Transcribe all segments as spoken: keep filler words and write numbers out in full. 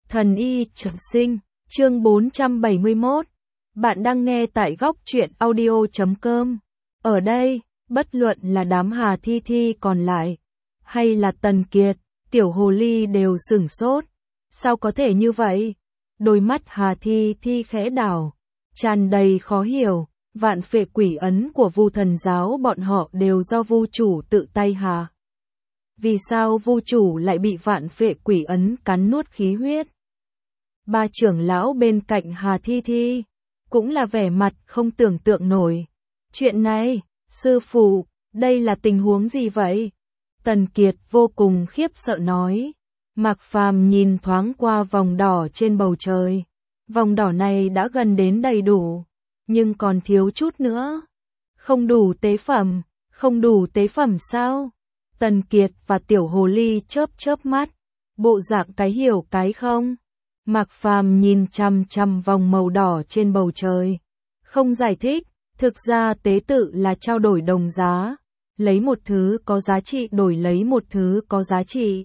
Thần y trường sinh, chương bốn trăm bảy mươi mốt. Bạn đang nghe tại góc truyện audio chấm com. Ở đây, bất luận là đám Hà Thi Thi còn lại, hay là Tần Kiệt, Tiểu Hồ Ly đều sửng sốt. Sao có thể như vậy? Đôi mắt Hà Thi Thi khẽ đảo, tràn đầy khó hiểu. Vạn phệ quỷ ấn của Vu Thần giáo bọn họ đều do Vu chủ tự tay hạ. Vì sao Vu chủ lại bị vạn phệ quỷ ấn cắn nuốt khí huyết? Ba trưởng lão bên cạnh Hà Thi Thi cũng là vẻ mặt không tưởng tượng nổi. Chuyện này, sư phụ, đây là tình huống gì vậy? Tần Kiệt vô cùng khiếp sợ nói. Mạc Phàm nhìn thoáng qua vòng đỏ trên bầu trời. Vòng đỏ này đã gần đến đầy đủ, nhưng còn thiếu chút nữa. Không đủ tế phẩm, không đủ tế phẩm sao? Tần Kiệt và Tiểu Hồ Ly chớp chớp mắt, bộ dạng cái hiểu cái không. Mạc Phàm nhìn chằm chằm vòng màu đỏ trên bầu trời, không giải thích, thực ra tế tự là trao đổi đồng giá, lấy một thứ có giá trị đổi lấy một thứ có giá trị.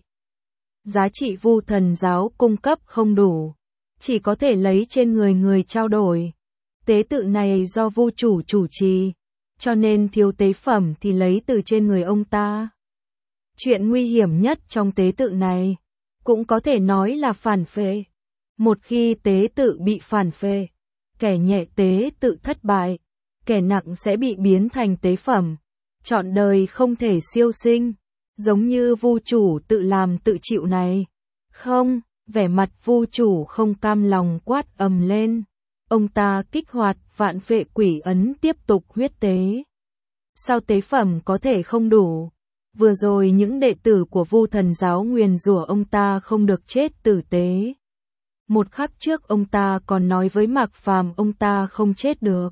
Giá trị Vu Thần giáo cung cấp không đủ, chỉ có thể lấy trên người người trao đổi. Tế tự này do Vu chủ chủ trì, cho nên thiếu tế phẩm thì lấy từ trên người ông ta. Chuyện nguy hiểm nhất trong tế tự này, cũng có thể nói là phản phệ. Một khi tế tự bị phản phệ, kẻ nhẹ tế tự thất bại, kẻ nặng sẽ bị biến thành tế phẩm, trọn đời không thể siêu sinh, giống như Vu chủ tự làm tự chịu này. Không, vẻ mặt Vu chủ không cam lòng quát ầm lên. Ông ta kích hoạt vạn phệ quỷ ấn tiếp tục huyết tế. Sao tế phẩm có thể không đủ? Vừa rồi những đệ tử của Vu Thần giáo nguyền rủa ông ta không được chết tử tế. Một khắc trước ông ta còn nói với Mạc Phàm ông ta không chết được.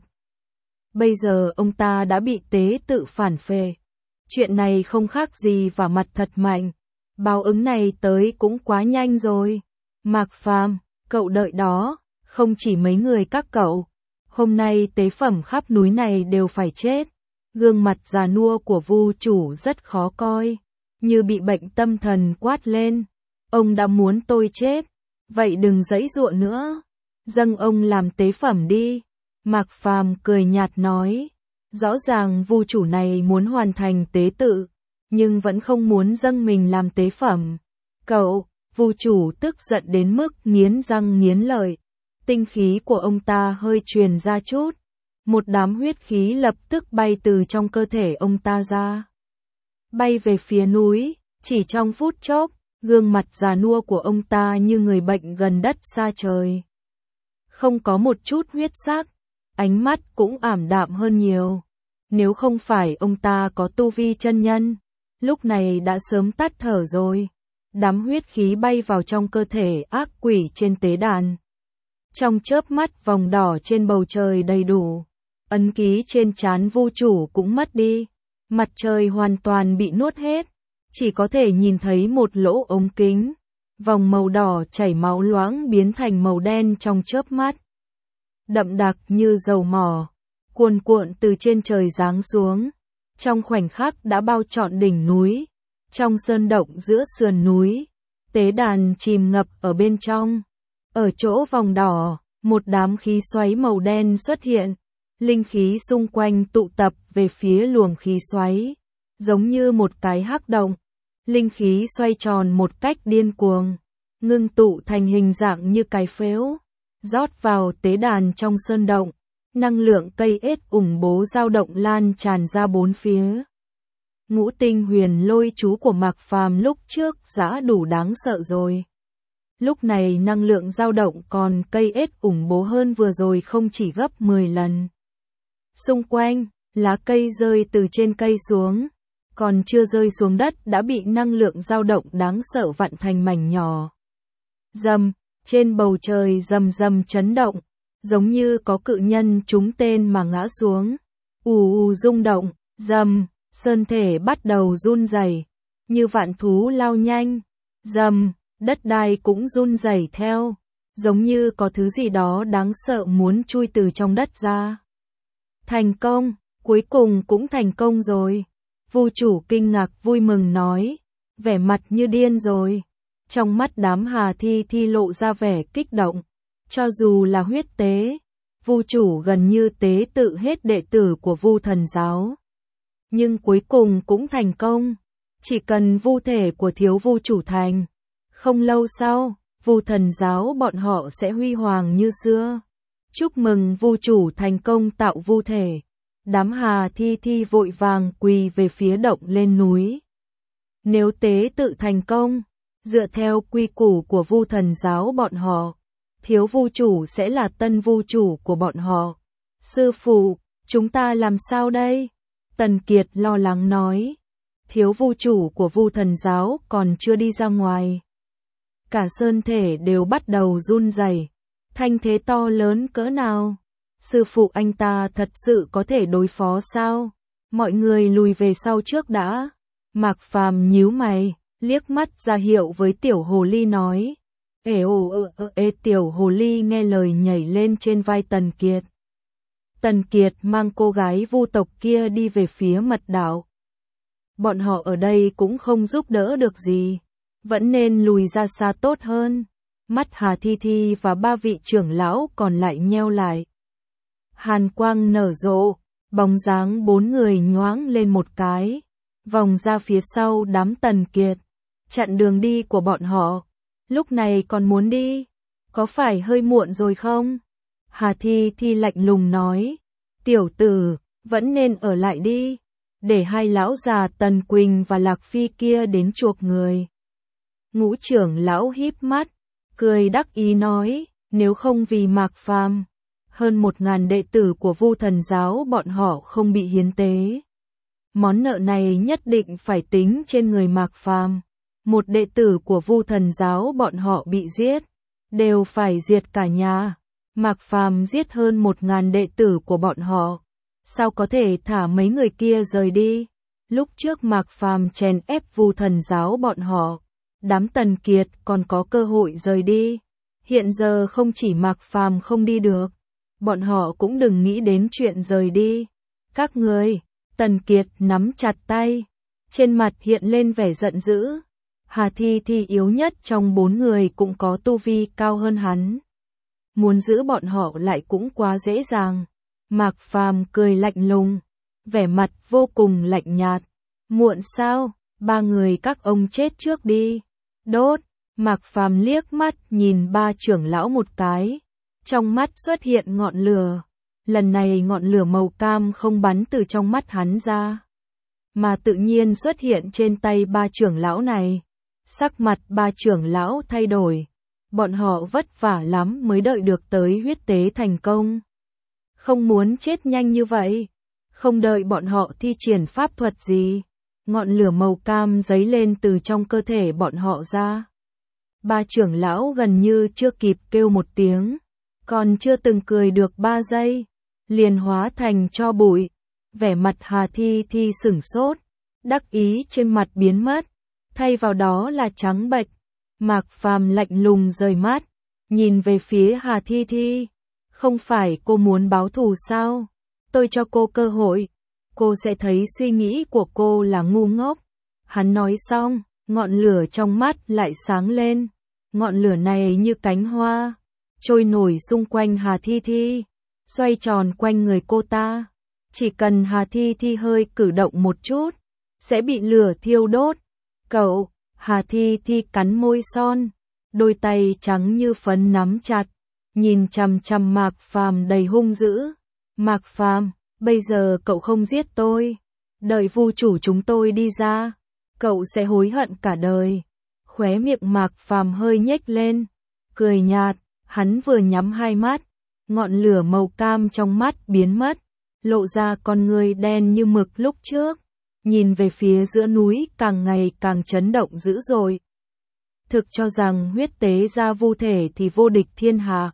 Bây giờ ông ta đã bị tế tự phản phệ. Chuyện này không khác gì vả mặt thật mạnh. Báo ứng này tới cũng quá nhanh rồi. Mạc Phàm, cậu đợi đó, không chỉ mấy người các cậu. Hôm nay tế phẩm khắp núi này đều phải chết. Gương mặt già nua của Vu chủ rất khó coi, như bị bệnh tâm thần quát lên. Ông đã muốn tôi chết, vậy đừng giãy giụa nữa, dâng ông làm tế phẩm đi. Mạc Phàm cười nhạt nói, rõ ràng Vu chủ này muốn hoàn thành tế tự, nhưng vẫn không muốn dâng mình làm tế phẩm. Cậu, Vu chủ tức giận đến mức nghiến răng nghiến lợi, tinh khí của ông ta hơi truyền ra chút. Một đám huyết khí lập tức bay từ trong cơ thể ông ta ra, bay về phía núi. Chỉ trong phút chốc, gương mặt già nua của ông ta như người bệnh gần đất xa trời, không có một chút huyết sắc, ánh mắt cũng ảm đạm hơn nhiều. Nếu không phải ông ta có tu vi chân nhân, lúc này đã sớm tắt thở rồi. Đám huyết khí bay vào trong cơ thể ác quỷ trên tế đàn. Trong chớp mắt vòng đỏ trên bầu trời đầy đủ. Ấn ký trên trán Vu chủ cũng mất đi, mặt trời hoàn toàn bị nuốt hết, chỉ có thể nhìn thấy một lỗ ống kính, vòng màu đỏ chảy máu loãng biến thành màu đen trong chớp mắt. Đậm đặc như dầu mỏ, cuồn cuộn từ trên trời giáng xuống, trong khoảnh khắc đã bao trọn đỉnh núi, trong sơn động giữa sườn núi, tế đàn chìm ngập ở bên trong. Ở chỗ vòng đỏ, một đám khí xoáy màu đen xuất hiện. Linh khí xung quanh tụ tập về phía luồng khí xoáy, giống như một cái hắc động. Linh khí xoay tròn một cách điên cuồng, ngưng tụ thành hình dạng như cái phếu, rót vào tế đàn trong sơn động. Năng lượng cây ết ủng bố dao động lan tràn ra bốn phía. Ngũ tinh huyền lôi chú của Mạc Phàm lúc trước đã đủ đáng sợ rồi. Lúc này năng lượng dao động còn cây ết ủng bố hơn vừa rồi không chỉ gấp mười lần. Xung quanh, lá cây rơi từ trên cây xuống, còn chưa rơi xuống đất đã bị năng lượng dao động đáng sợ vặn thành mảnh nhỏ. Rầm, trên bầu trời rầm rầm chấn động, giống như có cự nhân trúng tên mà ngã xuống. Ù ù rung động, rầm, sơn thể bắt đầu run rẩy, như vạn thú lao nhanh. Rầm, đất đai cũng run rẩy theo, giống như có thứ gì đó đáng sợ muốn chui từ trong đất ra. Thành công, cuối cùng cũng thành công rồi. Vu chủ kinh ngạc vui mừng nói, vẻ mặt như điên rồi. Trong mắt đám Hà Thi Thi lộ ra vẻ kích động. Cho dù là huyết tế, Vu chủ gần như tế tự hết đệ tử của Vu thần giáo. Nhưng cuối cùng cũng thành công. Chỉ cần vu thể của thiếu vu chủ thành. Không lâu sau, Vu thần giáo bọn họ sẽ huy hoàng như xưa. Chúc mừng vu chủ thành công tạo vu thể. Đám Hà Thi Thi vội vàng quỳ về phía động lên núi. Nếu tế tự thành công, dựa theo quy củ của Vu thần giáo bọn họ, thiếu vu chủ sẽ là tân vu chủ của bọn họ. Sư phụ, chúng ta làm sao đây? Tần Kiệt lo lắng nói. Thiếu vu chủ của Vu thần giáo còn chưa đi ra ngoài. Cả sơn thể đều bắt đầu run rẩy. Thanh thế to lớn cỡ nào? Sư phụ anh ta thật sự có thể đối phó sao? Mọi người lùi về sau trước đã. Mạc Phàm nhíu mày, liếc mắt ra hiệu với tiểu hồ ly nói. Ê ồ ơ ơ ê tiểu hồ ly nghe lời nhảy lên trên vai Tần Kiệt. Tần Kiệt mang cô gái vu tộc kia đi về phía mật đạo. Bọn họ ở đây cũng không giúp đỡ được gì. Vẫn nên lùi ra xa tốt hơn. Mắt Hà Thi Thi và ba vị trưởng lão còn lại nheo lại. Hàn quang nở rộ, bóng dáng bốn người nhoáng lên một cái. Vòng ra phía sau đám Tần Kiệt. Chặn đường đi của bọn họ. Lúc này còn muốn đi. Có phải hơi muộn rồi không? Hà Thi Thi lạnh lùng nói. Tiểu tử, vẫn nên ở lại đi. Để hai lão già Tần Quỳnh và Lạc Phi kia đến chuộc người. Ngũ trưởng lão híp mắt, cười đắc ý nói, nếu không vì Mạc Phàm, hơn một ngàn đệ tử của Vu thần giáo bọn họ không bị hiến tế. Món nợ này nhất định phải tính trên người Mạc Phàm. Một đệ tử của Vu thần giáo bọn họ bị giết, đều phải diệt cả nhà. Mạc Phàm giết hơn một ngàn đệ tử của bọn họ. Sao có thể thả mấy người kia rời đi? Lúc trước Mạc Phàm chèn ép Vu thần giáo bọn họ, đám Tần Kiệt còn có cơ hội rời đi. Hiện giờ không chỉ Mạc Phàm không đi được, bọn họ cũng đừng nghĩ đến chuyện rời đi. Các người, Tần Kiệt nắm chặt tay, trên mặt hiện lên vẻ giận dữ. Hà Thi Thi yếu nhất trong bốn người cũng có tu vi cao hơn hắn. Muốn giữ bọn họ lại cũng quá dễ dàng. Mạc Phàm cười lạnh lùng, vẻ mặt vô cùng lạnh nhạt. Muộn sao, ba người các ông chết trước đi. Đốt, Mạc Phàm liếc mắt nhìn ba trưởng lão một cái. Trong mắt xuất hiện ngọn lửa. Lần này ngọn lửa màu cam không bắn từ trong mắt hắn ra, mà tự nhiên xuất hiện trên tay ba trưởng lão này. Sắc mặt ba trưởng lão thay đổi. Bọn họ vất vả lắm mới đợi được tới huyết tế thành công. Không muốn chết nhanh như vậy. Không đợi bọn họ thi triển pháp thuật gì, ngọn lửa màu cam giấy lên từ trong cơ thể bọn họ ra. Ba trưởng lão gần như chưa kịp kêu một tiếng, còn chưa từng cười được ba giây, liền hóa thành tro bụi. Vẻ mặt Hà Thi Thi sửng sốt, đắc ý trên mặt biến mất, thay vào đó là trắng bệch. Mạc Phàm lạnh lùng rời mắt, nhìn về phía Hà Thi Thi. Không phải cô muốn báo thù sao? Tôi cho cô cơ hội, cô sẽ thấy suy nghĩ của cô là ngu ngốc. Hắn nói xong, ngọn lửa trong mắt lại sáng lên. Ngọn lửa này như cánh hoa, trôi nổi xung quanh Hà Thi Thi, xoay tròn quanh người cô ta. Chỉ cần Hà Thi Thi hơi cử động một chút, sẽ bị lửa thiêu đốt. Cậu, Hà Thi Thi cắn môi son, đôi tay trắng như phấn nắm chặt, nhìn chằm chằm Mạc Phàm đầy hung dữ. Mạc Phàm, bây giờ cậu không giết tôi, đợi Vu chủ chúng tôi đi ra, cậu sẽ hối hận cả đời. Khóe miệng Mạc Phàm hơi nhếch lên, cười nhạt, hắn vừa nhắm hai mắt, ngọn lửa màu cam trong mắt biến mất, lộ ra con người đen như mực lúc trước, nhìn về phía giữa núi càng ngày càng chấn động dữ dội. Thực cho rằng huyết tế ra vu thể thì vô địch thiên hạ.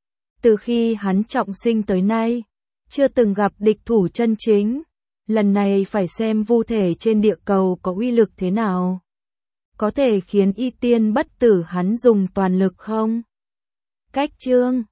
Từ khi hắn trọng sinh tới nay, chưa từng gặp địch thủ chân chính. Lần này phải xem vu thể trên địa cầu có uy lực thế nào. Có thể khiến y tiên bất tử hắn dùng toàn lực không? Cách chương